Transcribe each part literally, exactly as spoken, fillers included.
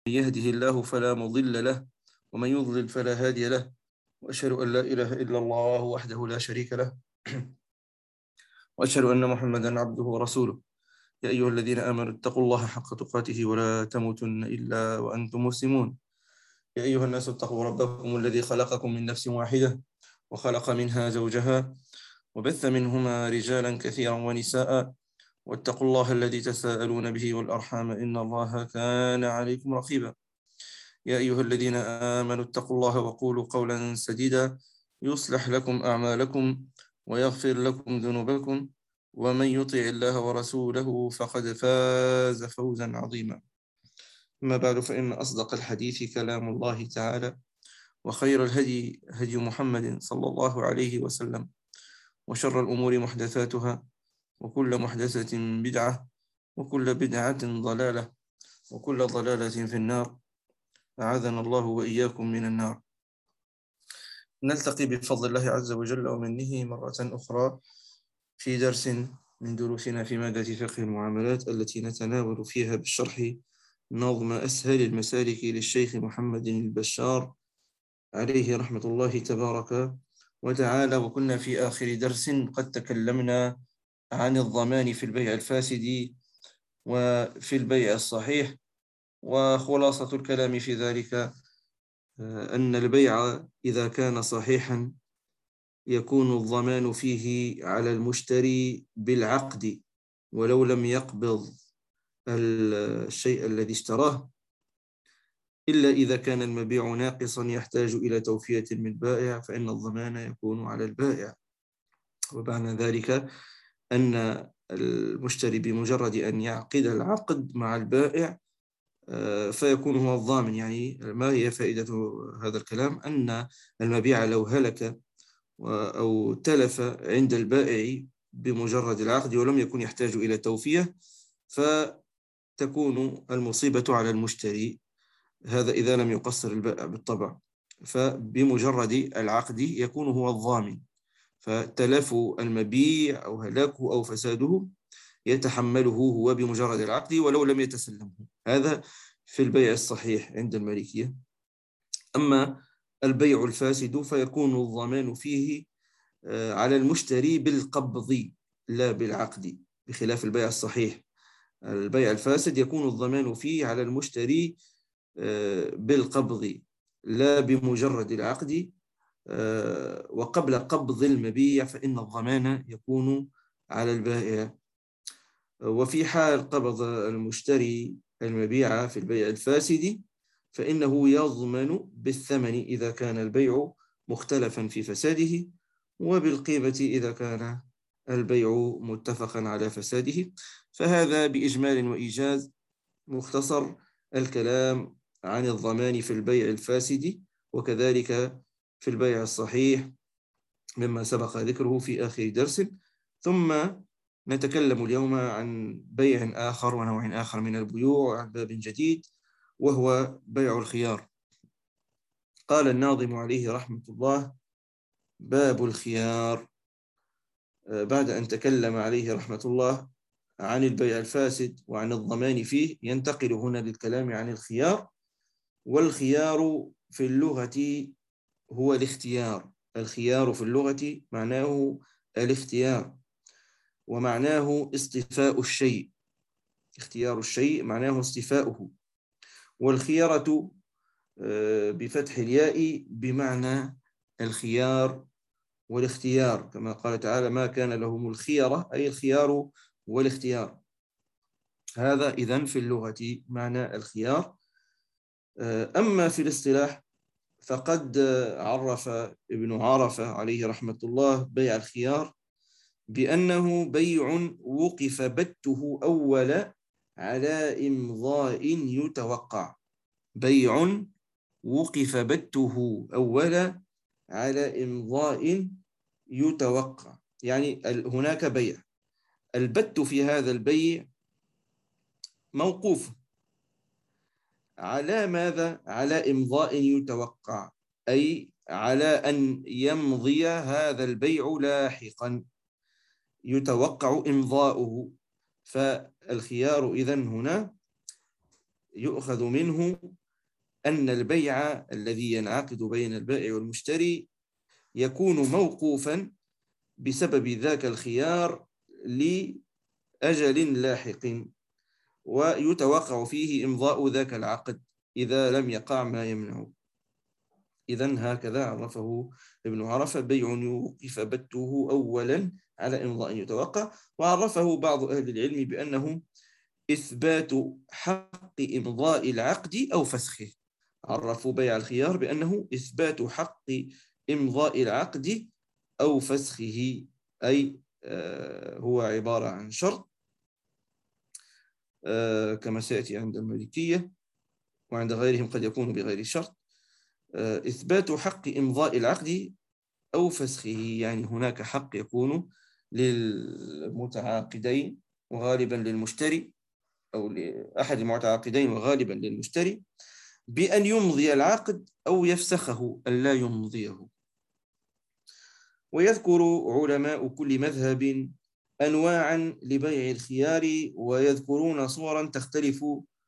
من يهده الله فلا مضل له ومن يضلل فلا هادي له، وأشهد أن لا إله إلا الله وحده لا شريك له، وأشهد أن محمدا عبده ورسوله. يا أيها الذين آمنوا اتقوا الله حق تقاته ولا تموتن إلا وأنتم مسلمون. يا أيها الناس اتقوا ربكم الذي خلقكم من نفس واحدة وخلق منها زوجها وبث منهما رجالا كثيرا ونساء، واتقوا الله الذي تساءلون به والأرحام إن الله كان عليكم رقيبا. يا أيها الذين آمنوا اتقوا الله وقولوا قولا سديدا يصلح لكم أعمالكم ويغفر لكم ذنوبكم، ومن يطع الله ورسوله فقد فاز فوزا عظيما. أما بعد، فإن أصدق الحديث كلام الله تعالى، وخير الهدي هدي محمد صلى الله عليه وسلم، وشر الأمور محدثاتها، وكل محدثة بدعة، وكل بدعة ضلالة، وكل ضلالة في النار. أعاذنا الله وإياكم من النار. نلتقي بفضل الله عز وجل ومنه مرة أخرى في درس من دروسنا في مادة فقه المعاملات، التي نتناول فيها بالشرح نظم أسهل المسالك للشيخ محمد البشار عليه رحمة الله تبارك وتعالى. وكنا في آخر درس قد تكلمنا عن الضمان في البيع الفاسد وفي البيع الصحيح، وخلاصة الكلام في ذلك أن البيع إذا كان صحيحا يكون الضمان فيه على المشتري بالعقد ولو لم يقبض الشيء الذي اشتراه، إلا إذا كان المبيع ناقصا يحتاج إلى توفية من البائع فإن الضمان يكون على البائع. ومعنى ذلك أن المشتري بمجرد أن يعقد العقد مع البائع فيكون هو الضامن. يعني ما هي فائدة هذا الكلام؟ أن المبيع لو هلك أو تلف عند البائع بمجرد العقد ولم يكن يحتاج إلى توفية فتكون المصيبة على المشتري، هذا إذا لم يقصر البائع بالطبع. فبمجرد العقد يكون هو الضامن، فتلف المبيع أو هلاكه أو فساده يتحمله هو بمجرد العقد ولو لم يتسلمه. هذا في البيع الصحيح عند المالكية. أما البيع الفاسد فيكون الضمان فيه على المشتري بالقبض لا بالعقد، بخلاف البيع الصحيح. البيع الفاسد يكون الضمان فيه على المشتري بالقبض لا بمجرد العقد، وقبل قبض المبيع فإن الضمان يكون على البائع. وفي حال قبض المشتري المبيع في البيع الفاسد فإنه يضمن بالثمن إذا كان البيع مختلفا في فساده، وبالقيمة إذا كان البيع متفقا على فساده. فهذا بإجمال وإيجاز مختصر الكلام عن الضمان في البيع الفاسد، وكذلك في البيع الصحيح مما سبق ذكره في آخر درس. ثم نتكلم اليوم عن بيع آخر ونوع آخر من البيوع، عن باب جديد وهو بيع الخيار. قال الناظم عليه رحمة الله: باب الخيار. بعد أن تكلم عليه رحمة الله عن البيع الفاسد وعن الضمان فيه، ينتقل هنا للكلام عن الخيار. والخيار في اللغة هو الاختيار. الخيار في اللغة معناه الاختيار، ومعناه اصطفاء الشيء. اختيار الشيء معناه اصطفاؤه. والخيارة بفتح الياء بمعنى الخيار والاختيار، كما قال تعالى: ما كان لهم الخيرة، أي الخيار والاختيار. هذا إذن في اللغة معنى الخيار. أما في الاصطلاح فقد عرف ابن عرفة عليه رحمة الله بيع الخيار بأنه بيع وقف بته أول على إمضاء يتوقع. بيع وقف بته أول على إمضاء يتوقع، يعني هناك بيع، البت في هذا البيع موقوف على ماذا؟ على إمضاء يتوقع، أي على أن يمضي هذا البيع لاحقا، يتوقع إمضاؤه. فالخيار إذن هنا يؤخذ منه أن البيع الذي ينعقد بين البائع والمشتري يكون موقوفا بسبب ذاك الخيار لأجل لاحق، ويتوقع فيه إمضاء ذاك العقد إذا لم يقع ما يمنعه. إذن هكذا عرفه ابن عرفة: بيع يوقف بته أولا على إمضاء يتوقع. وعرفه بعض أهل العلم بأنه إثبات حق إمضاء العقد أو فسخه. عرفوا بيع الخيار بأنه إثبات حق إمضاء العقد أو فسخه، أي هو عبارة عن شرط كما سيأتي عند المالكية، وعند غيرهم قد يكون بغير شرط. إثبات حق إمضاء العقد أو فسخه، يعني هناك حق يكون للمتعاقدين وغالبا للمشتري، أو لأحد المتعاقدين وغالبا للمشتري، بأن يمضي العقد أو يفسخه أن لا يمضيه. ويذكر علماء كل مذهب أنواعا لبيع الخيار، ويذكرون صورا تختلف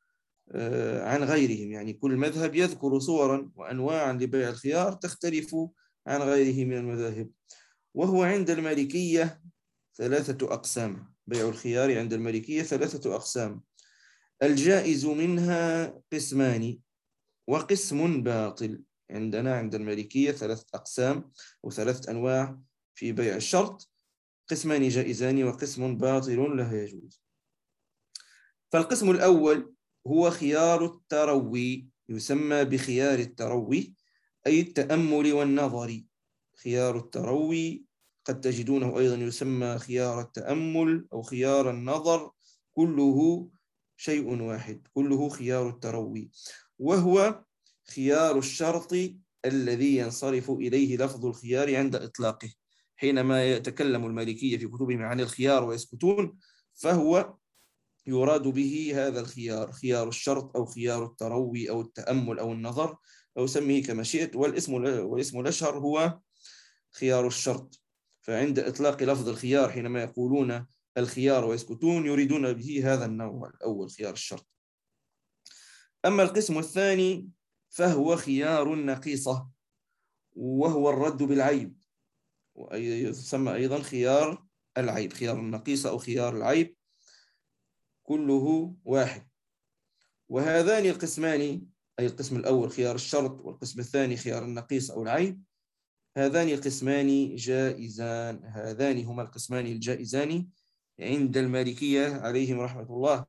عن غيرهم، يعني كل مذهب يذكر صورا وأنواعا لبيع الخيار تختلف عن غيره من المذاهب. وهو عند المالكية ثلاثة أقسام. بيع الخيار عند المالكية ثلاثة أقسام: الجائز منها قسمان وقسم باطل. عندنا عند المالكية ثلاث أقسام وثلاث أنواع في بيع الشرط: قسمان جائزان وقسم باطل لا يجوز. فالقسم الأول هو خيار التروي، يسمى بخيار التروي، أي التأمل والنظر. خيار التروي قد تجدونه أيضا يسمى خيار التأمل أو خيار النظر، كله شيء واحد، كله خيار التروي. وهو خيار الشرط الذي ينصرف إليه لفظ الخيار عند إطلاقه. حينما يتكلم المالكية في كتبهم عن الخيار ويسكتون، فهو يراد به هذا الخيار، خيار الشرط أو خيار التروي أو التأمل أو النظر، أو سميه كما شئت. والاسم والاسم الأشهر هو خيار الشرط. فعند إطلاق لفظ الخيار حينما يقولون الخيار ويسكتون يريدون به هذا النوع الأول، خيار الشرط. أما القسم الثاني فهو خيار النقيصة، وهو الرد بالعيب، ويسمى أيضا خيار العيب، خيار النقيصة أو خيار العيب، كله واحد. وهذان القسمان، أي القسم الأول خيار الشرط والقسم الثاني خيار النقيص أو العيب، هذان القسمان جائزان. هذان هما القسمان الجائزان عند المالكية عليهم رحمة الله.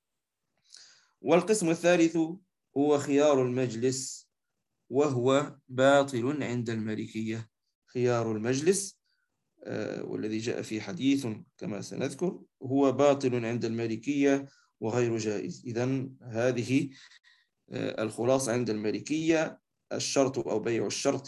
والقسم الثالث هو خيار المجلس، وهو باطل عند المالكية. خيار المجلس والذي جاء في حديث كما سنذكر هو باطل عند المالكية وغير جائز. إذن هذه الخلاصة عند المالكية: الشرط أو بيع الشرط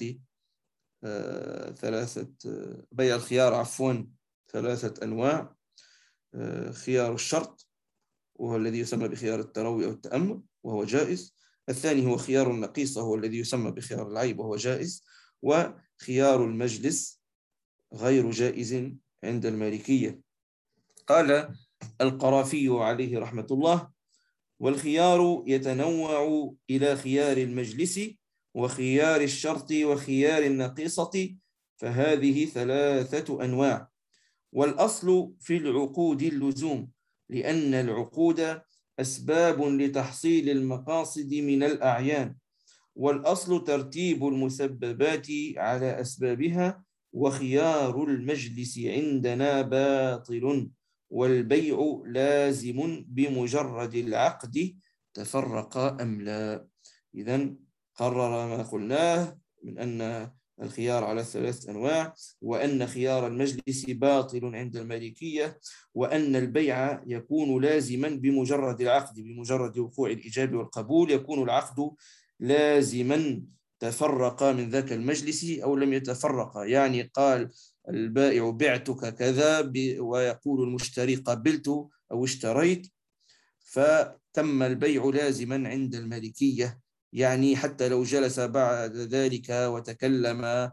ثلاثة، بيع الخيار عفوا ثلاثة أنواع: خيار الشرط وهو الذي يسمى بخيار التروي أو التأمل وهو جائز، الثاني هو خيار النقيصة هو الذي يسمى بخيار العيب وهو جائز، وخيار المجلس غير جائز عند المالكية. قال القرافي عليه رحمة الله: والخيار يتنوع إلى خيار المجلس وخيار الشرط وخيار النقيصة، فهذه ثلاثة أنواع. والأصل في العقود اللزوم، لأن العقود أسباب لتحصيل المقاصد من الأعيان، والأصل ترتيب المسببات على أسبابها. وخيار المجلس عندنا باطل، والبيع لازم بمجرد العقد تفرق أم لا. إذن قرر ما قلناه من أن الخيار على ثلاث أنواع، وأن خيار المجلس باطل عند المالكية، وأن البيع يكون لازما بمجرد العقد، بمجرد وقوع الإيجاب والقبول يكون العقد لازما، تفرق من ذاك المجلس أو لم يتفرق. يعني قال البائع بعتك كذا ويقول المشتري قبلت أو اشتريت، فتم البيع لازما عند المالكية. يعني حتى لو جلس بعد ذلك وتكلم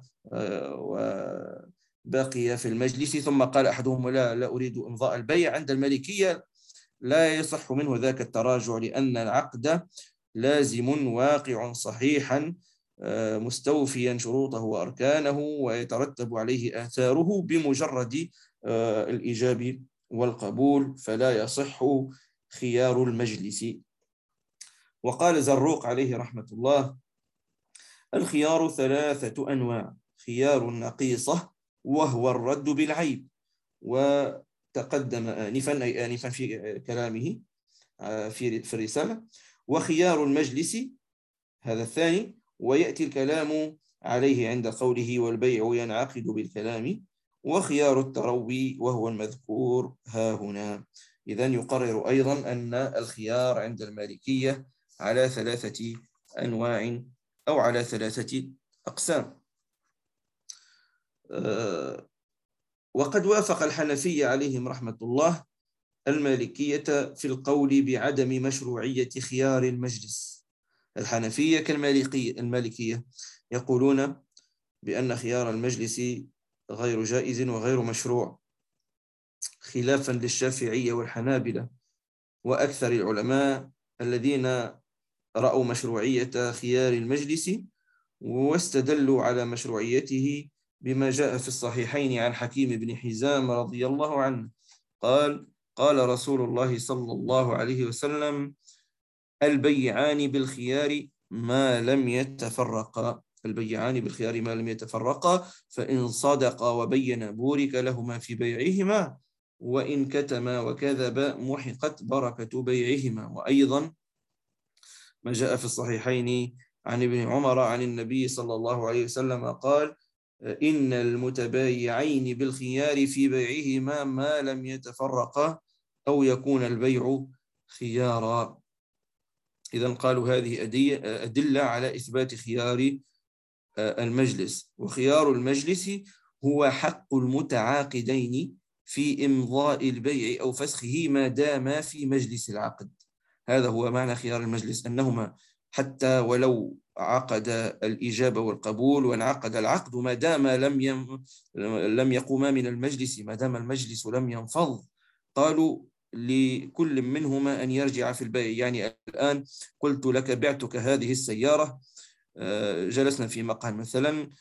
وبقي في المجلس ثم قال أحدهم لا لا أريد إمضاء البيع، عند المالكية لا يصح منه ذاك التراجع، لأن العقد لازم واقع صحيحا مستوفيا شروطه وأركانه، ويترتب عليه آثاره بمجرد الإيجاب والقبول، فلا يصح خيار المجلس. وقال زروق عليه رحمة الله: الخيار ثلاثة أنواع: خيار نقيصة وهو الرد بالعيب، وتقدم آنفا أي آنفا في كلامه في الرسالة. وخيار المجلس هذا الثاني، ويأتي الكلام عليه عند قوله والبيع ينعقد بالكلام. وخيار التروي وهو المذكور ها هنا. إذن يقرر أيضا أن الخيار عند المالكية على ثلاثة أنواع أو على ثلاثة أقسام. وقد وافق الحنفية عليهم رحمة الله المالكية في القول بعدم مشروعية خيار المجلس. الحنفية كالمالكية يقولون بأن خيار المجلس غير جائز وغير مشروع، خلافا للشافعية والحنابلة وأكثر العلماء الذين رأوا مشروعية خيار المجلس، واستدلوا على مشروعيته بما جاء في الصحيحين عن حكيم بن حزام رضي الله عنه قال: قال رسول الله صلى الله عليه وسلم: البيعان بالخيار ما لم يتفرقا. البيعان بالخيار ما لم يتفرقا، فإن صدقا وبينا بورك لهما في بيعهما، وإن كتما وكذبا محقت بركة بيعهما. وأيضا ما جاء في الصحيحين عن ابن عمر عن النبي صلى الله عليه وسلم قال: إن المتبايعين بالخيار في بيعهما ما لم يتفرقا أو يكون البيع خيارا. إذن قالوا هذه أدلة على إثبات خيار المجلس. وخيار المجلس هو حق المتعاقدين في إمضاء البيع أو فسخه ما داما في مجلس العقد. هذا هو معنى خيار المجلس، أنهما حتى ولو عقد الإجابة والقبول وانعقد العقد، ما دام لم يم لم يقوما من المجلس، ما دام المجلس لم ينفض، قالوا لكل منهما أن يرجع في البيع. يعني الآن قلت لك بعتك هذه السيارة، جلسنا في مقهى مثلا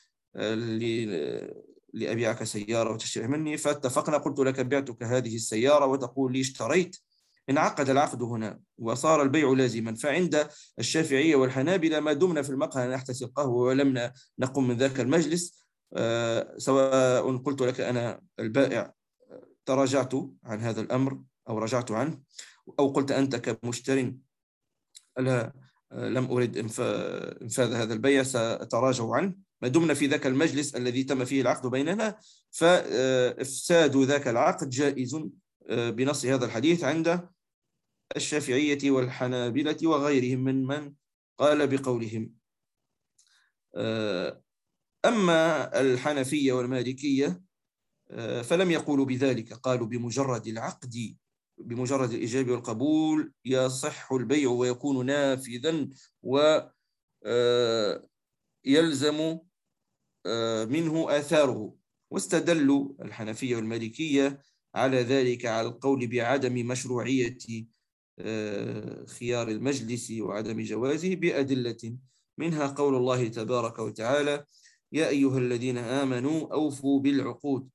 لأبيعك سيارة وتشتري مني، فاتفقنا، قلت لك بعتك هذه السيارة وتقول لي اشتريت. انعقد العقد هنا وصار البيع لازما. فعند الشافعية والحنابلة ما دمنا في المقهى نحتسي القهوة ولم نقم من ذاك المجلس، سواء قلت لك أنا البائع تراجعت عن هذا الأمر أو رجعت عنه، أو قلت أنت كمشتر لا لم أريد إنفاذ هذا البيع سأتراجع عنه، ما دمنا في ذاك المجلس الذي تم فيه العقد بيننا، فإفساد ذاك العقد جائز بنص هذا الحديث عند الشافعية والحنابلة وغيرهم من من قال بقولهم. أما الحنفية والمالكية فلم يقولوا بذلك، قالوا بمجرد العقد، بمجرد الإجابة والقبول يصح البيع ويكون نافذا ويلزم منه آثاره. واستدلوا الحنفية والمالكية على ذلك على القول بعدم مشروعية خيار المجلس وعدم جوازه بأدلة، منها قول الله تبارك وتعالى: يا أيها الذين آمنوا أوفوا بالعقود.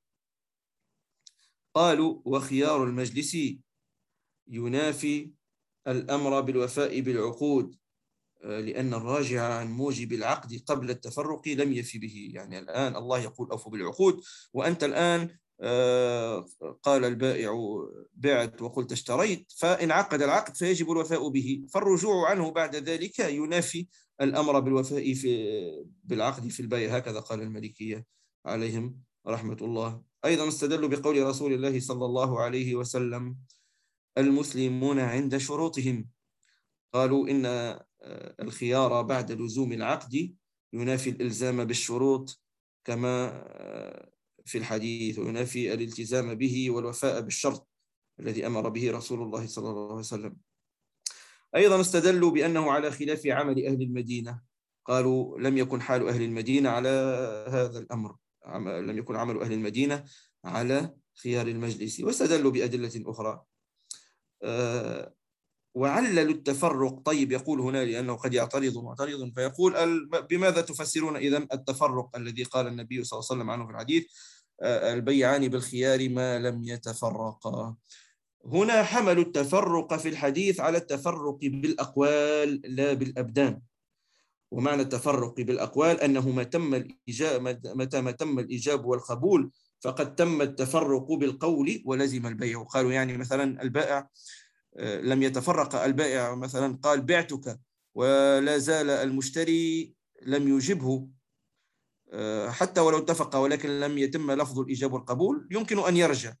قالوا وخيار المجلس ينافي الأمر بالوفاء بالعقود، لأن الراجع عن موجب العقد قبل التفرق لم يفي به. يعني الآن الله يقول أوفوا بالعقود، وأنت الآن قال البائع بعت وقلت اشتريت، فإن عقد العقد فيجب الوفاء به، فالرجوع عنه بعد ذلك ينافي الأمر بالوفاء في بالعقد في البيع. هكذا قال المالكية عليهم رحمة الله. أيضا استدلوا بقول رسول الله صلى الله عليه وسلم: المسلمون عند شروطهم. قالوا إن الخيار بعد لزوم العقد ينافي الإلزام بالشروط كما في الحديث، وينافي الالتزام به والوفاء بالشرط الذي أمر به رسول الله صلى الله عليه وسلم. أيضا استدلوا بأنه على خلاف عمل أهل المدينة. قالوا لم يكن حال أهل المدينة على هذا الأمر، لم يكن عمل أهل المدينة على خيار المجلس. واستدلوا بأدلة أخرى. وعللوا التفرق. طيب يقول هنا لأنه قد يعترض معترض فيقول بماذا تفسرون إذن التفرق الذي قال النبي صلى الله عليه وسلم عنه في الحديث البيعان بالخيار ما لم يتفرقا؟ هنا حملوا التفرق في الحديث على التفرق بالأقوال لا بالأبدان. ومعنى التفرق بالأقوال أنه ما تم الإجاب متى ما تم الإجاب والقبول فقد تم التفرق بالقول ولزم البيع. قالوا يعني مثلا البائع لم يتفرق، البائع مثلا قال بعتك ولا زال المشتري لم يجبه حتى ولو اتفق ولكن لم يتم لفظ الإجاب والقبول، يمكن أن يرجع.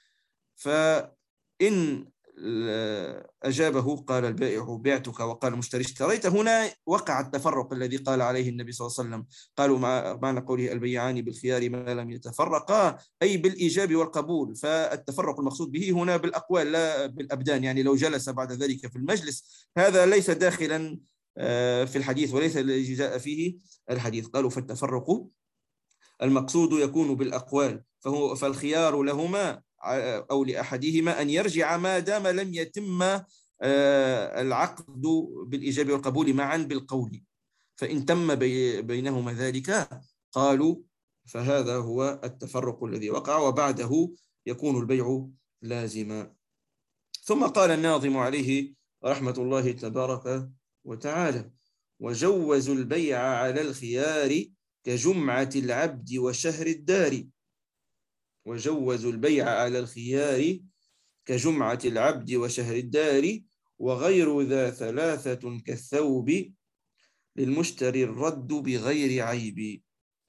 فإن أجابه قال البائع بعتك وقال المشتري اشتريت، هنا وقع التفرق الذي قال عليه النبي صلى الله عليه وسلم. قالوا معنى قوله البيعان بالخيار ما لم يتفرقا أي بالإيجاب والقبول، فالتفرق المقصود به هنا بالأقوال لا بالأبدان. يعني لو جلس بعد ذلك في المجلس هذا ليس داخلا في الحديث وليس الذي جاء فيه الحديث. قالوا فالتفرق المقصود يكون بالأقوال، فهو فالخيار لهما أو لأحدهما أن يرجع ما دام لم يتم العقد بالإيجاب والقبول معا بالقول. فإن تم بينهما ذلك قالوا فهذا هو التفرق الذي وقع وبعده يكون البيع لازما. ثم قال الناظم عليه رحمة الله تبارك وتعالى وجوزوا البيع على الخيار كجمعة العبد وشهر الدار. وجوزوا البيع على الخيار كجمعة العبد وشهر الدار وغير ذا ثلاثة كالثوب للمشتري الرد بغير عيب.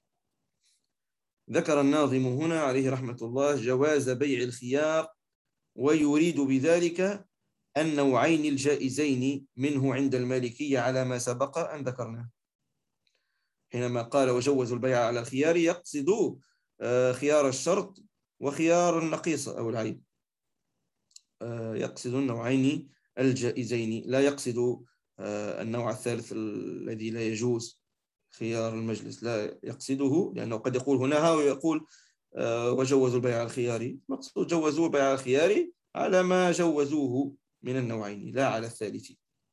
ذكر الناظم هنا عليه رحمة الله جواز بيع الخيار، ويريد بذلك النوعين الجائزين منه عند المالكية على ما سبق أن ذكرناه. حينما قال وجوزوا البيع على الخيار يقصد خيار الشرط وخيار النقيصة أو العيب، يقصد النوعين الجائزين، لا يقصد النوع الثالث الذي لا يجوز خيار المجلس، لا يقصده، لأنه قد يقول هنا ويقول وجوزوا البيع على الخيار، مقصود جوزوا البيع على الخيار على ما جوزوه من النوعين لا على الثالث،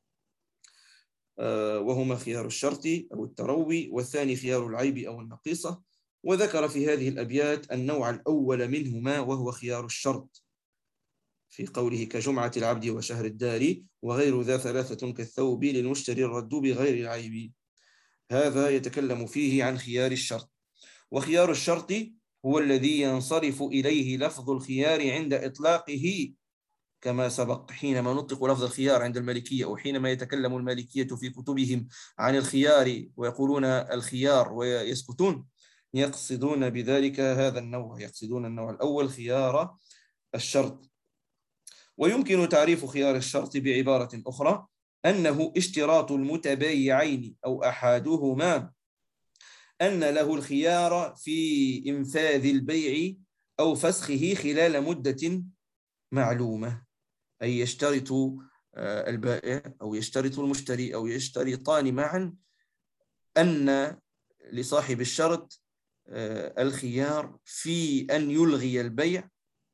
وهما خيار الشرط أو التروي والثاني خيار العيب أو النقيصة. وذكر في هذه الأبيات النوع الأول منهما وهو خيار الشرط في قوله كجمعة العبد وشهر الدار وغير ذا ثلاثة كالثوب للمشتري الرد بغير العيب. هذا يتكلم فيه عن خيار الشرط. وخيار الشرط هو الذي ينصرف إليه لفظ الخيار عند إطلاقه كما سبق. حينما نطلق لفظ الخيار عند المالكية أو حينما يتكلم المالكية في كتبهم عن الخيار ويقولون الخيار ويسكتون يقصدون بذلك هذا النوع، يقصدون النوع الأول خيار الشرط. ويمكن تعريف خيار الشرط بعبارة أخرى أنه اشتراط المتبايعين أو أحدهما أن له الخيار في إنفاذ البيع أو فسخه خلال مدة معلومة، أي يشترط البائع أو يشترط المشتري أو يشترطان معا أن لصاحب الشرط الخيار في أن يلغي البيع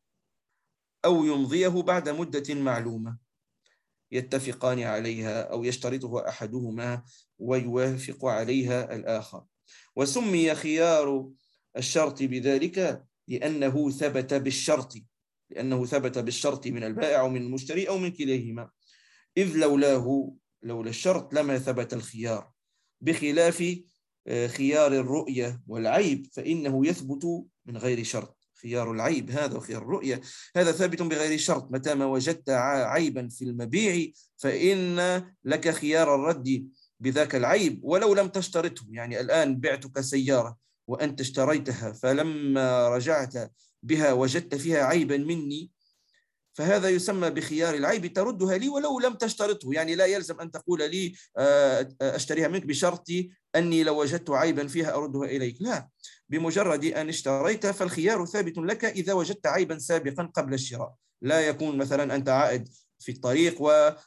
أو يمضيه بعد مدة معلومة يتفقان عليها أو يشترطها أحدهما ويوافق عليها الآخر. وسمي خيار الشرط بذلك لأنه ثبت بالشرط لأنه ثبت بالشرط من البائع أو من المشتري أو من كليهما، إذ لولاه لولا الشرط لما ثبت الخيار، بخلاف خيار الرؤية والعيب فإنه يثبت من غير شرط. خيار العيب هذا وخيار الرؤية هذا ثابت بغير شرط، متى ما وجدت عيبا في المبيع فإن لك خيار الرد بذاك العيب ولو لم تشترطه. يعني الآن بعتك سيارة وأنت اشتريتها فلما رجعت بها وجدت فيها عيبا مني فهذا يسمى بخيار العيب، تردها لي ولو لم تشترطه. يعني لا يلزم أن تقول لي أشتريها منك بشرط أني لو وجدت عيبا فيها أردها إليك، لا، بمجرد أن اشتريت فالخيار ثابت لك إذا وجدت عيبا سابقا قبل الشراء. لا يكون مثلا أنت عائد في الطريق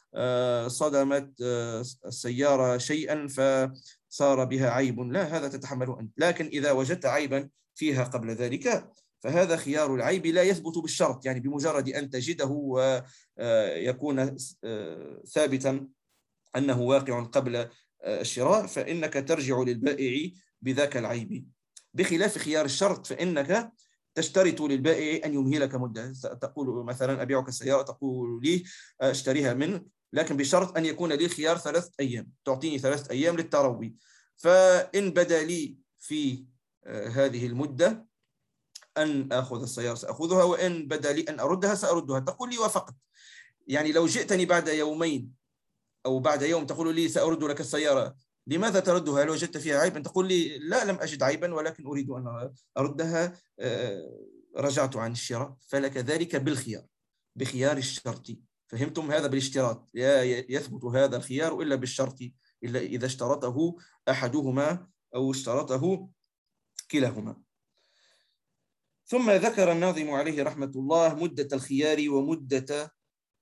وصدمت السيارة شيئا فصار بها عيب، لا، هذا تتحمله أنت. لكن إذا وجدت عيبا فيها قبل ذلك فهذا خيار العيب لا يثبت بالشرط، يعني بمجرد أن تجده ويكون ثابتا أنه واقع قبل الشراء فإنك ترجع للبائع بذاك العيب، بخلاف خيار الشرط فإنك تشترط للبائع أن يمهلك مدة. تقول مثلا أبيعك السيارة، تقول لي أشتريها منه لكن بشرط أن يكون لي خيار ثلاثة أيام، تعطيني ثلاثة أيام للتروي، فإن بدا لي في هذه المدة أن أخذ السيارة سأخذها، وإن بدا لي أن أردها سأردها. تقول لي وفقط. يعني لو جئتني بعد يومين أو بعد يوم تقول لي سأرد لك السيارة، لماذا تردها؟ هل وجدت فيها عيبا؟ تقول لي لا، لم أجد عيبا ولكن أريد أن أردها، رجعت عن الشراء. فلك ذلك بالخيار، بخيار الشرط. فهمتم؟ هذا بالاشتراط، لا يثبت هذا الخيار إلا بالشرط، إلا إذا اشترطه أحدهما أو اشترطه كلاهما. ثم ذكر الناظم عليه رحمة الله مدة الخيار ومدة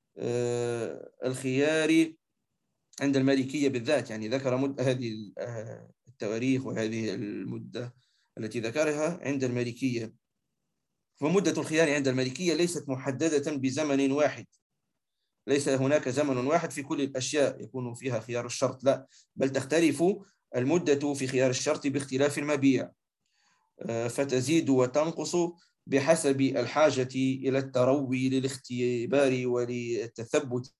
الخيار عند المالكية بالذات، يعني ذكر مدة هذه التواريخ وهذه المدة التي ذكرها عند المالكية. ومدة الخيار عند المالكية ليست محددة بزمن واحد، ليس هناك زمن واحد في كل الأشياء يكون فيها خيار الشرط، لا، بل تختلف المدة في خيار الشرط باختلاف المبيع، فتزيد وتنقص بحسب الحاجة إلى التروي للاختبار وللتثبت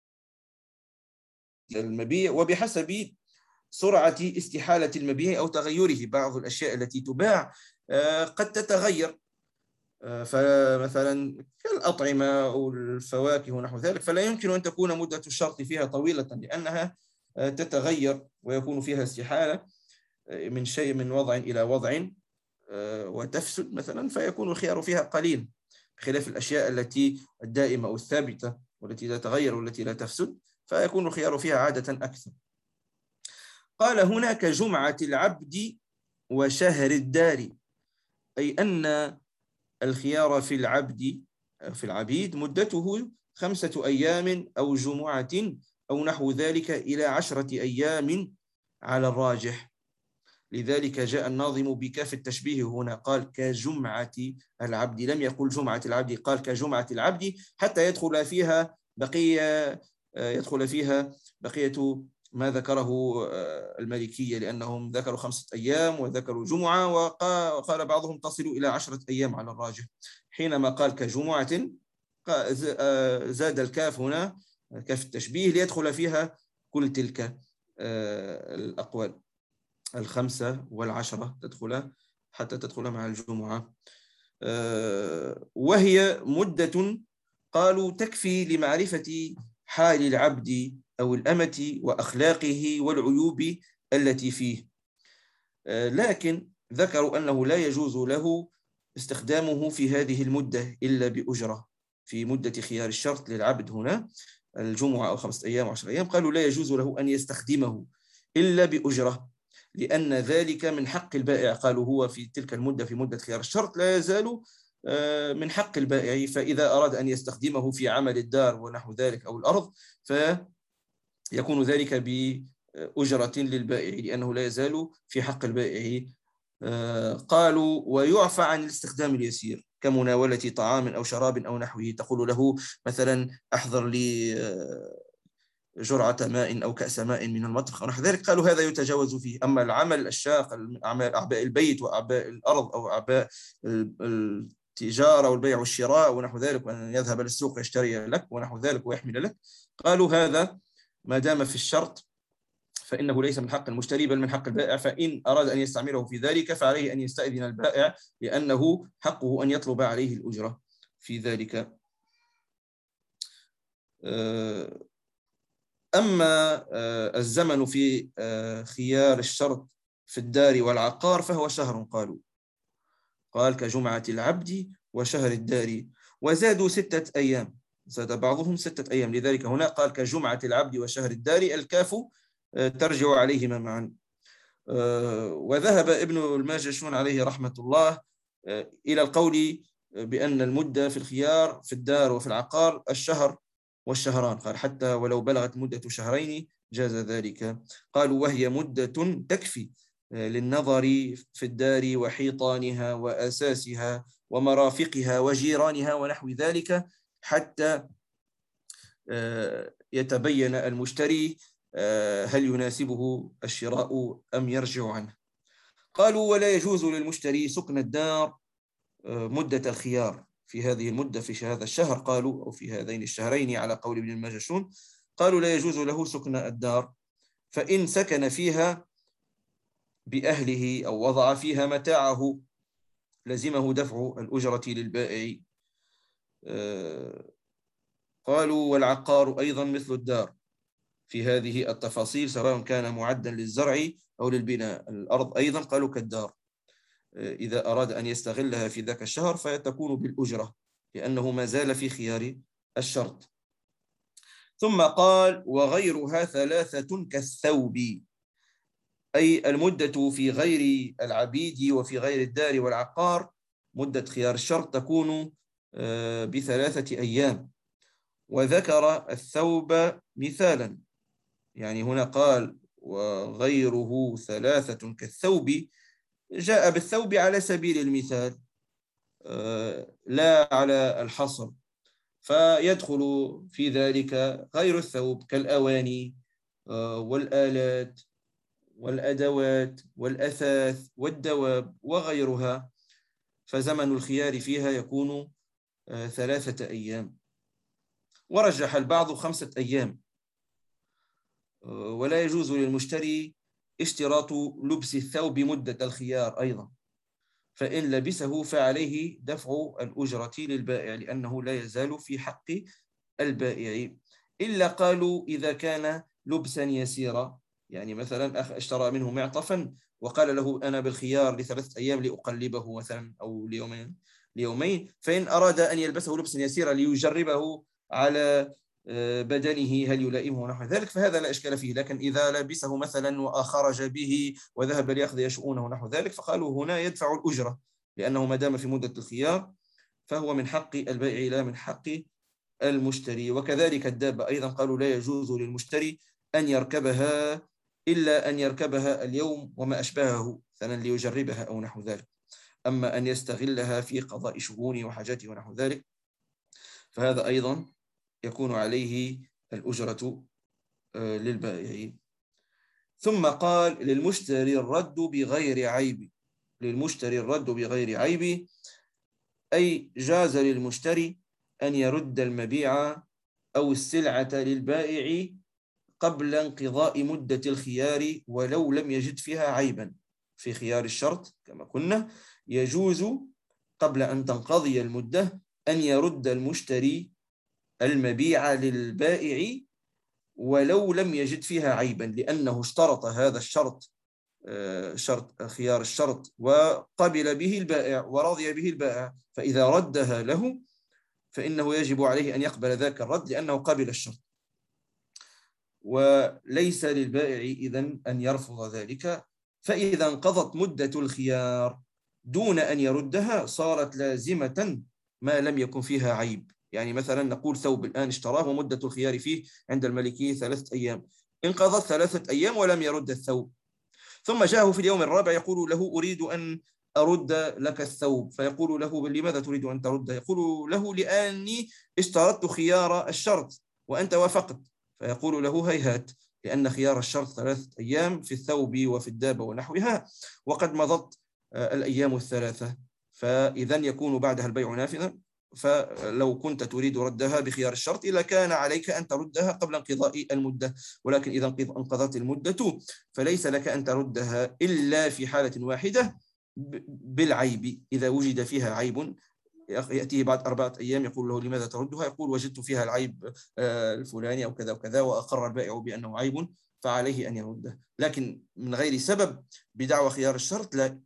المبيع، وبحسب سرعة استحالة المبيع أو تغيره. بعض الأشياء التي تباع قد تتغير، فمثلا كالأطعمة أو الفواكه ونحو ذلك، فلا يمكن أن تكون مدة الشرط فيها طويلة لأنها تتغير ويكون فيها استحالة من شيء من وضع إلى وضع وتفسد مثلا، فيكون الخيار فيها قليل، بخلاف الأشياء التي الدائمة أو الثابتة والتي لا تتغير والتي لا تفسد فيكون الخيار فيها عادة أكثر. قال هنا كجمعة العبد وشهر الدار، أي أن الخيار في العبد في العبيد مدته خمسة أيام أو جمعة أو نحو ذلك إلى عشرة أيام على الراجح. لذلك جاء الناظم بكاف التشبيه هنا، قال كجمعة العبد، لم يقل جمعة العبد، قال كجمعة العبد حتى يدخل فيها بقية يدخل فيها بقية ما ذكره المالكية، لأنهم ذكروا خمسة أيام وذكروا جمعة، وقال بعضهم تصل إلى عشرة أيام على الراجح. حينما قال كجمعة زاد الكاف هنا كاف التشبيه ليدخل فيها كل تلك الأقوال الخمسة والعشرة، تدخل حتى تدخل مع الجمعة، وهي مدة قالوا تكفي لمعرفة حال العبد أو الأمة وأخلاقه والعيوب التي فيه، لكن ذكروا أنه لا يجوز له استخدامه في هذه المدة إلا بأجرة. في مدة خيار الشرط للعبد هنا الجمعة أو خمسة أيام أو عشر أيام، قالوا لا يجوز له أن يستخدمه إلا بأجرة، لأن ذلك من حق البائع. قالوا هو في تلك المدة في مدة خيار الشرط لا يزال من حق البائع، فإذا أراد أن يستخدمه في عمل الدار ونحو ذلك أو الأرض فيكون ذلك بأجرة للبائع لأنه لا يزال في حق البائع. قالوا ويعفى عن الاستخدام اليسير كمناولة طعام أو شراب أو نحوه، تقول له مثلا أحضر لي جرعة ماء أو كأس ماء من المطبخ ونحو ذلك، قالوا هذا يتجاوز فيه. أما العمل الشاق، أعباء البيت وأعباء الأرض أو أعباء التجارة والبيع والشراء ونحو ذلك، وأن يذهب للسوق يشتري لك ونحو ذلك ويحمل لك، قالوا هذا ما دام في الشرط فإنه ليس من حق المشتري بل من حق البائع، فإن أراد أن يستعمله في ذلك فعليه أن يستأذن البائع لأنه حقه أن يطلب عليه الأجرة في ذلك. أما الزمن في خيار الشرط في الدار والعقار فهو شهر، قالوا قال كجمعة العبد وشهر الدار، وزادوا ستة أيام، زاد بعضهم ستة أيام، لذلك هنا قال كجمعة العبد وشهر الدار، الكاف ترجع عليهما معا. وذهب ابن الماجشون عليه رحمة الله إلى القول بأن المدة في الخيار في الدار وفي العقار الشهر والشهران، قال حتى ولو بلغت مدة شهرين جاز ذلك. قالوا وهي مدة تكفي للنظر في الدار وحيطانها وأساسها ومرافقها وجيرانها ونحو ذلك، حتى يتبين المشتري هل يناسبه الشراء أم يرجع عنه. قالوا: ولا يجوز للمشتري سكن الدار مدة الخيار، في هذه المدة في هذا الشهر، قالوا، أو في هذين الشهرين على قول ابن الماجشون، قالوا لا يجوز له سكن الدار، فإن سكن فيها بأهله أو وضع فيها متاعه لزمه دفع الأجرة للبائع. قالوا: والعقار أيضا مثل الدار في هذه التفاصيل، سواء كان معدا للزرع أو للبناء. الأرض أيضا قالوا كالدار، إذا أراد أن يستغلها في ذاك الشهر فتكون بالأجرة، لأنه ما زال في خيار الشرط. ثم قال: وغيرها ثلاثة كالثوب، أي المدة في غير العبيد وفي غير الدار والعقار، مدة خيار الشرط تكون بثلاثة أيام. وذكر الثوب مثالا، يعني هنا قال وغيره ثلاثة كالثوب، جاء بالثوب على سبيل المثال لا على الحصر، فيدخل في ذلك غير الثوب كالأواني والآلات والأدوات والأثاث والدواب وغيرها، فزمن الخيار فيها يكون ثلاثة أيام. ورجح البعض خمسة أيام. ولا يجوز للمشتري اشتراط لبس الثوب مدة الخيار أيضا، فإن لبسه فعليه دفع الأجرة للبائع، لأنه لا يزال في حق البائع، إلا قالوا إذا كان لبسا يسيرا، يعني مثلا اشترى منه معطفا وقال له أنا بالخيار لثلاثة أيام لأقلبه مثلا أو ليومين ليومين فإن أراد أن يلبسه لبسا يسيرا ليجربه على بدنه هل يلائمه ونحو ذلك فهذا لا إشكال فيه. لكن إذا لبسه مثلا وخرج به وذهب ليقضي شؤونه ونحو ذلك فقالوا هنا يدفع الأجرة، لأنه ما دام في مدة الخيار فهو من حق البائع لا من حق المشتري. وكذلك الدابة أيضا قالوا لا يجوز للمشتري أن يركبها إلا أن يركبها اليوم وما أشبهه مثلا ليجربها أو نحو ذلك. أما أن يستغلها في قضاء شؤونه وحاجاته ونحو ذلك فهذا أيضا يكون عليه الأجرة للبائع. ثم قال للمشتري الرد بغير عيب. للمشتري الرد بغير عيب، أي جاز للمشتري أن يرد المبيع أو السلعة للبائع قبل انقضاء مدة الخيار ولو لم يجد فيها عيبا. في خيار الشرط كما كنا يجوز قبل أن تنقضي المدة أن يرد المشتري المبيع للبائع ولو لم يجد فيها عيبا، لأنه اشترط هذا الشرط شرط خيار الشرط وقبل به البائع ورضي به البائع، فإذا ردها له فإنه يجب عليه أن يقبل ذاك الرد لأنه قبل الشرط، وليس للبائع إذن أن يرفض ذلك. فإذا انقضت مدة الخيار دون أن يردها صارت لازمة ما لم يكن فيها عيب. يعني مثلا نقول ثوب الآن اشتراه ومدة الخيار فيه عند المالكي ثلاثة أيام، انقضت ثلاثة أيام ولم يرد الثوب، ثم جاءه في اليوم الرابع يقول له أريد أن أرد لك الثوب، فيقول له لماذا تريد أن ترد؟ يقول له لأني اشترطت خيار الشرط وأنت وافقت، فيقول له هيهات، لأن خيار الشرط ثلاثة أيام في الثوب وفي الدابة ونحوها وقد مضت الأيام الثلاثة، فإذا يكون بعدها البيع نافذا. فلو كنت تريد ردها بخيار الشرط إلا كان عليك أن تردها قبل انقضاء المدة، ولكن إذا انقضت المدة فليس لك أن تردها إلا في حالة واحدة بالعيب. إذا وجد فيها عيب يأتيه بعد أربعة أيام يقول له لماذا تردها؟ يقول وجدت فيها العيب الفلاني أو كذا وكذا وأقر البائع بأنه عيب فعليه أن يرده، لكن من غير سبب بدعوى خيار الشرط لا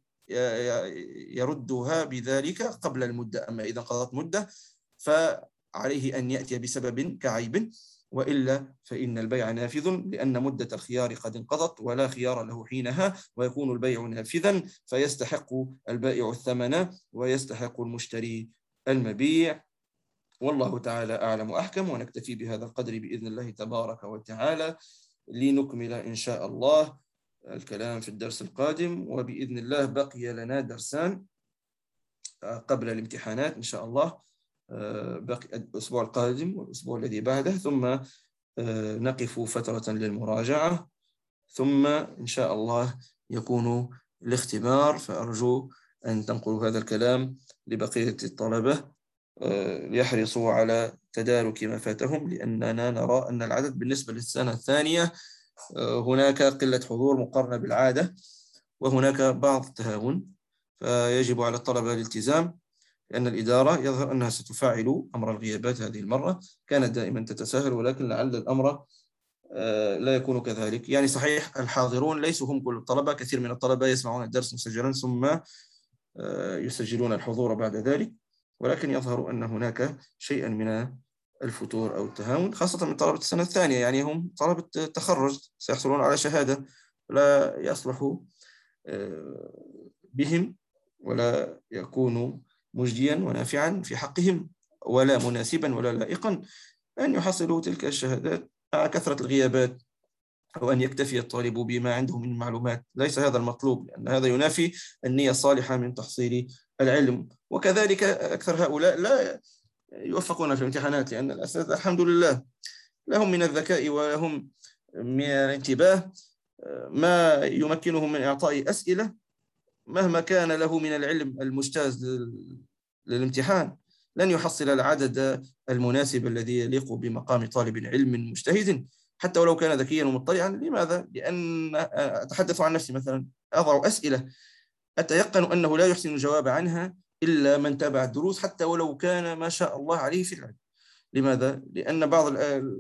يردها بذلك قبل المدة. أما إذا انقضت مدة فعليه أن يأتي بسبب كعيب، وإلا فإن البيع نافذ لأن مدة الخيار قد انقضت ولا خيار له حينها، ويكون البيع نافذا فيستحق البائع الثمن ويستحق المشتري المبيع. والله تعالى أعلم وأحكم، ونكتفي بهذا القدر بإذن الله تبارك وتعالى لنكمل إن شاء الله الكلام في الدرس القادم، وبإذن الله بقي لنا درسان قبل الامتحانات إن شاء الله، بقي الأسبوع القادم والأسبوع الذي بعده، ثم نقف فترة للمراجعة، ثم إن شاء الله يكون الاختبار. فأرجو أن تنقلوا هذا الكلام لبقية الطلبة ليحرصوا على تدارك ما فاتهم، لأننا نرى أن العدد بالنسبة للسنة الثانية هناك قلة حضور مقارنة بالعادة، وهناك بعض التهاون، فيجب على الطلبة الالتزام، لأن الإدارة يظهر أنها ستفعل أمر الغيابات هذه المرة. كانت دائما تتساهل، ولكن لعل الأمر لا يكون كذلك. يعني صحيح الحاضرون ليسوا هم كل الطلبة، كثير من الطلبة يسمعون الدرس مسجلا ثم يسجلون الحضور بعد ذلك، ولكن يظهر أن هناك شيئا من الفتور أو التهاون، خاصة من طلبة السنة الثانية. يعني هم طلبة تخرج سيحصلون على شهادة، لا يصلح بهم ولا يكون مجديا ونافعا في حقهم ولا مناسبا ولا لائقا أن يحصلوا تلك الشهادات مع كثرة الغيابات، أو أن يكتفي الطالب بما عنده من معلومات. ليس هذا المطلوب، لأن هذا ينافي النية الصالحة من تحصيل العلم. وكذلك أكثر هؤلاء لا يوفقون في الامتحانات، لأن الأساتذة الحمد لله لهم من الذكاء ولهم من الانتباه ما يمكنهم من إعطاء أسئلة مهما كان له من العلم المجتاز للامتحان لن يحصل العدد المناسب الذي يليق بمقام طالب علم مجتهد، حتى ولو كان ذكيا ومطلعا. لماذا؟ لأن أتحدث عن نفسي مثلا، أضع أسئلة أتيقن أنه لا يحسن الجواب عنها إلا من تابع الدروس، حتى ولو كان ما شاء الله عليه في العلم. لماذا؟ لأن بعض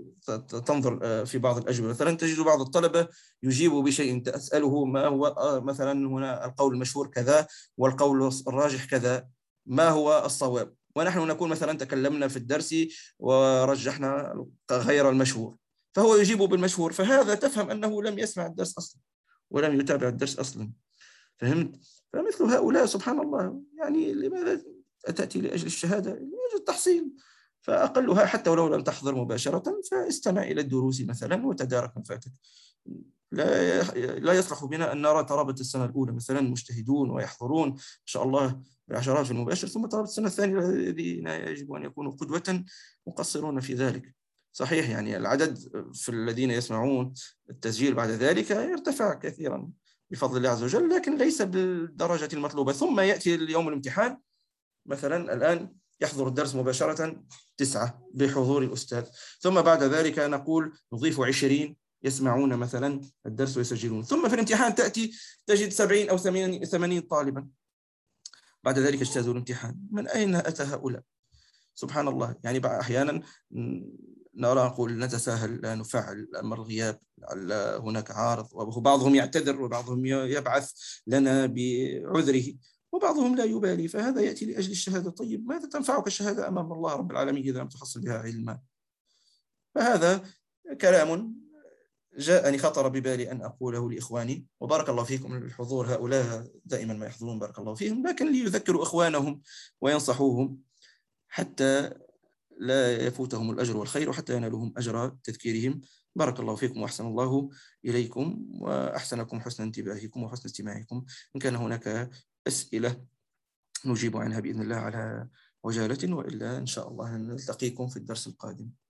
تنظر في بعض الأجوبة مثلا، تجد بعض الطلبة يجيب بشيء تسأله ما هو مثلا هنا القول المشهور كذا والقول الراجح كذا، ما هو الصواب؟ ونحن نكون مثلا تكلمنا في الدرس ورجحنا غير المشهور، فهو يجيب بالمشهور، فهذا تفهم أنه لم يسمع الدرس أصلا ولم يتابع الدرس أصلا. فهمت؟ فمثل هؤلاء سبحان الله، يعني لماذا تأتي لأجل الشهادة؟ لأجل التحصيل. فأقلها حتى ولو لم تحضر مباشرة فاستمع إلى الدروس مثلا وتدارك ما فاتك. لا لا يصلح بنا أن نرى طلبة السنة الأولى مثلا مجتهدون ويحضرون ما شاء الله بعشرات في المباشر، ثم طلبة السنة الثانية الذين يجب أن يكونوا قدوة مقصرون في ذلك. صحيح يعني العدد في الذين يسمعون التسجيل بعد ذلك يرتفع كثيرا بفضل الله عز وجل، لكن ليس بالدرجة المطلوبة. ثم يأتي اليوم الامتحان مثلا، الآن يحضر الدرس مباشرة تسعة بحضور الأستاذ، ثم بعد ذلك نقول نضيف عشرين يسمعون مثلا الدرس ويسجلون، ثم في الامتحان تأتي تجد سبعين أو ثمانين طالبا بعد ذلك اجتازوا الامتحان. من أين أتى هؤلاء؟ سبحان الله. يعني أحيانا نرى نقول نتساهل لا نفعل أمر الغياب، هناك عارض، وبعضهم يعتذر وبعضهم يبعث لنا بعذره وبعضهم لا يبالي، فهذا يأتي لأجل الشهادة. طيب ماذا تنفعك الشهادة أمام الله رب العالمين إذا لم تحصل بها علما؟ فهذا كلام جاءني خطر ببالي أن أقوله لإخواني، وبارك الله فيكم الحضور، هؤلاء دائما ما يحضرون بارك الله فيهم، لكن ليذكروا إخوانهم وينصحوهم حتى لا يفوتهم الأجر والخير وحتى ينالهم أجر تذكيرهم. بارك الله فيكم وأحسن الله إليكم وأحسنكم حسن انتباهكم وحسن استماعكم. إن كان هناك أسئلة نجيب عنها بإذن الله على عجالة، وإلا إن شاء الله نلتقيكم في الدرس القادم.